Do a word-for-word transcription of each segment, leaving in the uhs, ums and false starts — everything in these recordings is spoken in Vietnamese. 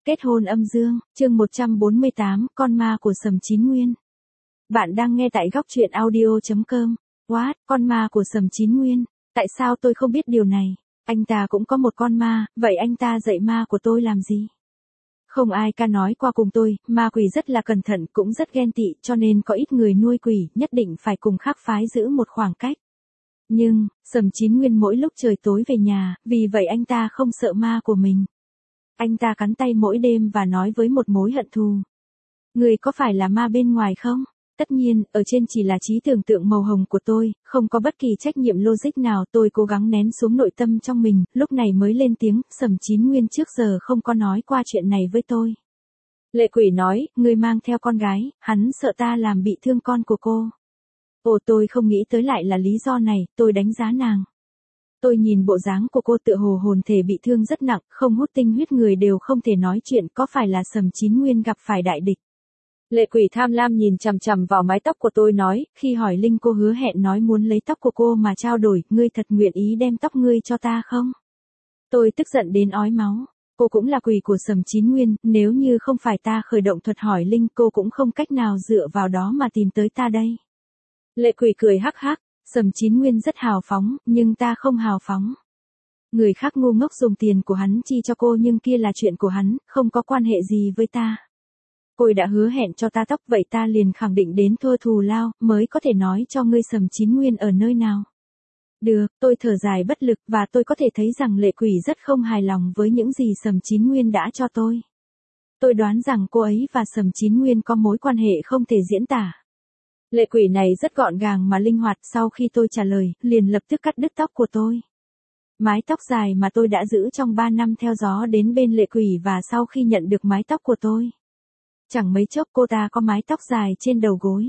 Kết hôn âm dương, chương một trăm bốn mươi tám, con ma của Sầm Chín Nguyên. Bạn đang nghe tại góc truyện audio chấm com. What, con ma của Sầm Chín Nguyên? Tại sao tôi không biết điều này? Anh ta cũng có một con ma, vậy anh ta dạy ma của tôi làm gì? Không ai ca nói qua cùng tôi, ma quỷ rất là cẩn thận cũng rất ghen tị cho nên có ít người nuôi quỷ, nhất định phải cùng khác phái giữ một khoảng cách. Nhưng, Sầm Chín Nguyên mỗi lúc trời tối về nhà, vì vậy anh ta không sợ ma của mình. Anh ta cắn tay mỗi đêm và nói với một mối hận thù. Người có phải là ma bên ngoài không? Tất nhiên, ở trên chỉ là trí tưởng tượng màu hồng của tôi, không có bất kỳ trách nhiệm logic nào. Tôi cố gắng nén xuống nội tâm trong mình, lúc này mới lên tiếng. Sầm Chín Nguyên trước giờ không có nói qua chuyện này với tôi. Lệ quỷ nói, người mang theo con gái, hắn sợ ta làm bị thương con của cô. Ồ, tôi không nghĩ tới lại là lý do này, tôi đánh giá nàng. Tôi nhìn bộ dáng của cô tựa hồ hồn thể bị thương rất nặng, không hút tinh huyết người đều không thể nói chuyện, có phải là Sầm Chín Nguyên gặp phải đại địch. Lệ quỷ tham lam nhìn chằm chằm vào mái tóc của tôi nói, khi hỏi Linh cô hứa hẹn nói muốn lấy tóc của cô mà trao đổi, ngươi thật nguyện ý đem tóc ngươi cho ta không? Tôi tức giận đến ói máu, cô cũng là quỷ của Sầm Chín Nguyên, nếu như không phải ta khởi động thuật hỏi Linh cô cũng không cách nào dựa vào đó mà tìm tới ta đây. Lệ quỷ cười hắc hắc. Sầm Chín Nguyên rất hào phóng, nhưng ta không hào phóng. Người khác ngu ngốc dùng tiền của hắn chi cho cô nhưng kia là chuyện của hắn, không có quan hệ gì với ta. Cô đã hứa hẹn cho ta tóc vậy ta liền khẳng định đến thua thù lao, mới có thể nói cho ngươi Sầm Chín Nguyên ở nơi nào. Được, tôi thở dài bất lực và tôi có thể thấy rằng lệ quỷ rất không hài lòng với những gì Sầm Chín Nguyên đã cho tôi. Tôi đoán rằng cô ấy và Sầm Chín Nguyên có mối quan hệ không thể diễn tả. Lệ quỷ này rất gọn gàng mà linh hoạt, sau khi tôi trả lời, liền lập tức cắt đứt tóc của tôi. Mái tóc dài mà tôi đã giữ trong ba năm theo gió đến bên lệ quỷ và sau khi nhận được mái tóc của tôi. Chẳng mấy chốc cô ta có mái tóc dài trên đầu gối.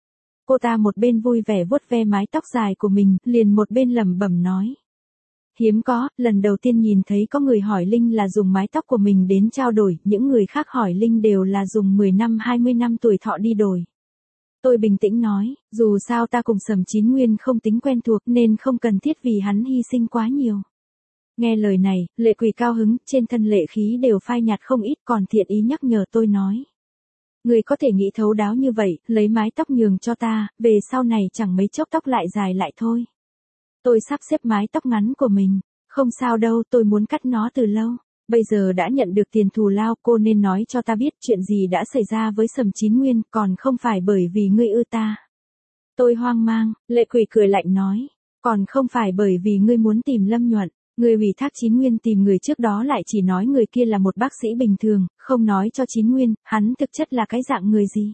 Cô ta một bên vui vẻ vuốt ve mái tóc dài của mình, liền một bên lẩm bẩm nói. Hiếm có, lần đầu tiên nhìn thấy có người hỏi Linh là dùng mái tóc của mình đến trao đổi, những người khác hỏi Linh đều là dùng mười năm hai mươi năm tuổi thọ đi đổi. Tôi bình tĩnh nói, dù sao ta cùng Sầm Chín Nguyên không tính quen thuộc nên không cần thiết vì hắn hy sinh quá nhiều. Nghe lời này, lệ quỷ cao hứng, trên thân lệ khí đều phai nhạt không ít còn thiện ý nhắc nhở tôi nói. Người có thể nghĩ thấu đáo như vậy, lấy mái tóc nhường cho ta, về sau này chẳng mấy chốc tóc lại dài lại thôi. Tôi sắp xếp mái tóc ngắn của mình, không sao đâu tôi muốn cắt nó từ lâu. Bây giờ đã nhận được tiền thù lao cô nên nói cho ta biết chuyện gì đã xảy ra với Sầm Chín Nguyên còn không phải bởi vì ngươi ưa ta. Tôi hoang mang, lệ quỷ cười lạnh nói, còn không phải bởi vì ngươi muốn tìm Lâm Nhuận, ngươi ủy thác Chín Nguyên tìm người trước đó lại chỉ nói người kia là một bác sĩ bình thường, không nói cho Chín Nguyên, hắn thực chất là cái dạng người gì.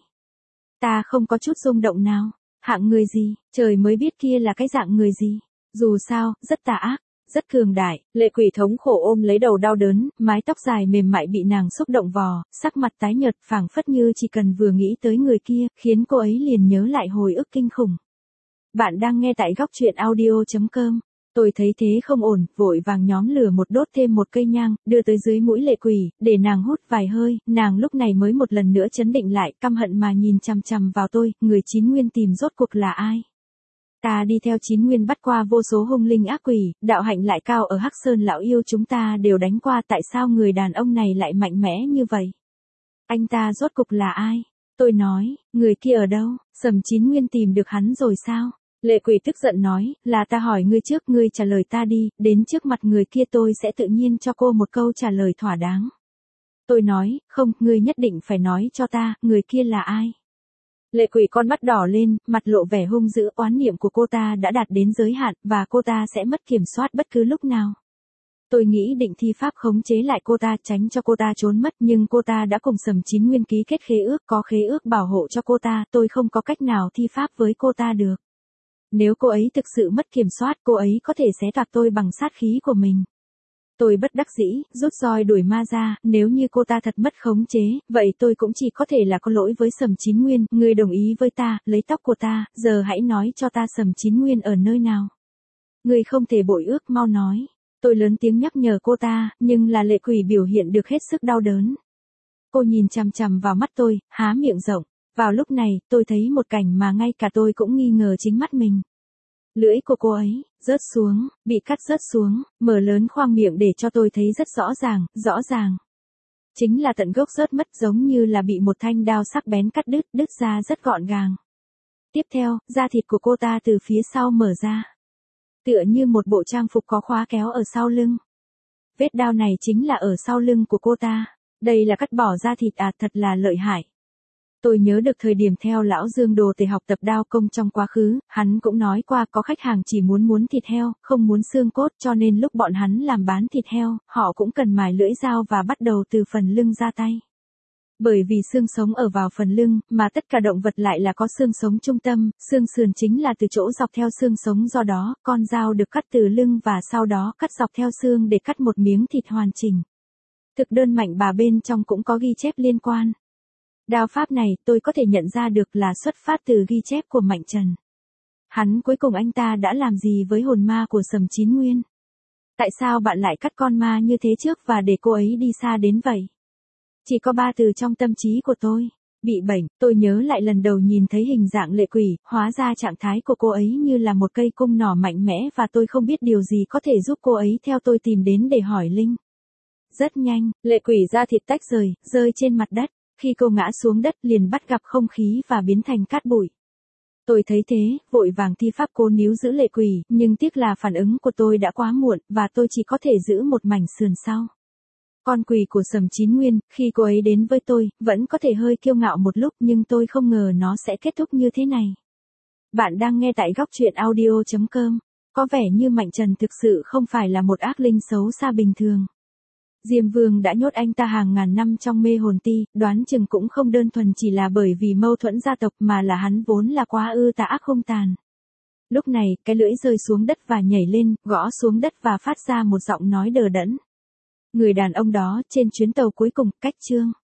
Ta không có chút rung động nào, hạng người gì, trời mới biết kia là cái dạng người gì, dù sao, rất tà ác. Rất cường đại, lệ quỷ thống khổ ôm lấy đầu đau đớn, mái tóc dài mềm mại bị nàng xúc động vò, sắc mặt tái nhợt phảng phất như chỉ cần vừa nghĩ tới người kia, khiến cô ấy liền nhớ lại hồi ức kinh khủng. Bạn đang nghe tại góc truyện audio chấm com. Tôi thấy thế không ổn, vội vàng nhóm lửa một đốt thêm một cây nhang, đưa tới dưới mũi lệ quỷ, để nàng hút vài hơi, nàng lúc này mới một lần nữa chấn định lại, căm hận mà nhìn chằm chằm vào tôi, người Chín Nguyên tìm rốt cuộc là ai? Ta đi theo Chín Nguyên bắt qua vô số hung linh ác quỷ, đạo hạnh lại cao ở Hắc Sơn lão yêu chúng ta đều đánh qua tại sao người đàn ông này lại mạnh mẽ như vậy? Anh ta rốt cục là ai? Tôi nói, người kia ở đâu? Sầm Chín Nguyên tìm được hắn rồi sao? Lệ quỷ tức giận nói, là ta hỏi ngươi trước ngươi trả lời ta đi, đến trước mặt người kia tôi sẽ tự nhiên cho cô một câu trả lời thỏa đáng. Tôi nói, không, ngươi nhất định phải nói cho ta, người kia là ai? Lệ quỷ con mắt đỏ lên, mặt lộ vẻ hung dữ, oán niệm của cô ta đã đạt đến giới hạn, và cô ta sẽ mất kiểm soát bất cứ lúc nào. Tôi nghĩ định thi pháp khống chế lại cô ta tránh cho cô ta trốn mất nhưng cô ta đã cùng Sầm Chín Nguyên ký kết khế ước, có khế ước bảo hộ cho cô ta, tôi không có cách nào thi pháp với cô ta được. Nếu cô ấy thực sự mất kiểm soát, cô ấy có thể xé toạc tôi bằng sát khí của mình. Tôi bất đắc dĩ, rút roi đuổi ma ra, nếu như cô ta thật mất khống chế, vậy tôi cũng chỉ có thể là có lỗi với Sầm Chín Nguyên, ngươi đồng ý với ta, lấy tóc của ta, giờ hãy nói cho ta Sầm Chín Nguyên ở nơi nào. Ngươi không thể bội ước, mau nói. Tôi lớn tiếng nhắc nhở cô ta, nhưng là lệ quỷ biểu hiện được hết sức đau đớn. Cô nhìn chằm chằm vào mắt tôi, há miệng rộng, vào lúc này, tôi thấy một cảnh mà ngay cả tôi cũng nghi ngờ chính mắt mình. Lưỡi của cô ấy, rớt xuống, bị cắt rớt xuống, mở lớn khoang miệng để cho tôi thấy rất rõ ràng, rõ ràng. Chính là tận gốc rớt mất, giống như là bị một thanh đao sắc bén cắt đứt, đứt ra rất gọn gàng. Tiếp theo, da thịt của cô ta từ phía sau mở ra. Tựa như một bộ trang phục có khóa kéo ở sau lưng. Vết đao này chính là ở sau lưng của cô ta. Đây là cắt bỏ da thịt à, thật là lợi hại. Tôi nhớ được thời điểm theo lão Dương Đồ Tề học tập đao công trong quá khứ, hắn cũng nói qua có khách hàng chỉ muốn muốn thịt heo, không muốn xương cốt, cho nên lúc bọn hắn làm bán thịt heo, họ cũng cần mài lưỡi dao và bắt đầu từ phần lưng ra tay. Bởi vì xương sống ở vào phần lưng, mà tất cả động vật lại là có xương sống trung tâm, xương sườn chính là từ chỗ dọc theo xương sống, do đó, con dao được cắt từ lưng và sau đó cắt dọc theo xương để cắt một miếng thịt hoàn chỉnh. Thực đơn mạnh bà bên trong cũng có ghi chép liên quan. Đao pháp này tôi có thể nhận ra được là xuất phát từ ghi chép của Mạnh Trần. Hắn cuối cùng anh ta đã làm gì với hồn ma của Sầm Chín Nguyên? Tại sao bạn lại cắt con ma như thế trước và để cô ấy đi xa đến vậy? Chỉ có ba từ trong tâm trí của tôi. Bị bệnh, tôi nhớ lại lần đầu nhìn thấy hình dạng lệ quỷ, hóa ra trạng thái của cô ấy như là một cây cung nỏ mạnh mẽ và tôi không biết điều gì có thể giúp cô ấy, theo tôi tìm đến để hỏi Linh. Rất nhanh, lệ quỷ da thịt tách rời, rơi trên mặt đất. Khi cô ngã xuống đất liền bắt gặp không khí và biến thành cát bụi. Tôi thấy thế, vội vàng thi pháp cố níu giữ lệ quỷ, nhưng tiếc là phản ứng của tôi đã quá muộn, và tôi chỉ có thể giữ một mảnh sườn sau. Con quỷ của Sầm Chín Nguyên, khi cô ấy đến với tôi, vẫn có thể hơi kiêu ngạo một lúc, nhưng tôi không ngờ nó sẽ kết thúc như thế này. Bạn đang nghe tại góc truyện audio chấm com. Có vẻ như Mạnh Trần thực sự không phải là một ác linh xấu xa bình thường. Diêm Vương đã nhốt anh ta hàng ngàn năm trong mê hồn ti, đoán chừng cũng không đơn thuần chỉ là bởi vì mâu thuẫn gia tộc mà là hắn vốn là quá ư tà ác hung tàn. Lúc này, cái lưỡi rơi xuống đất và nhảy lên, gõ xuống đất và phát ra một giọng nói đờ đẫn. Người đàn ông đó, trên chuyến tàu cuối cùng, cách chương.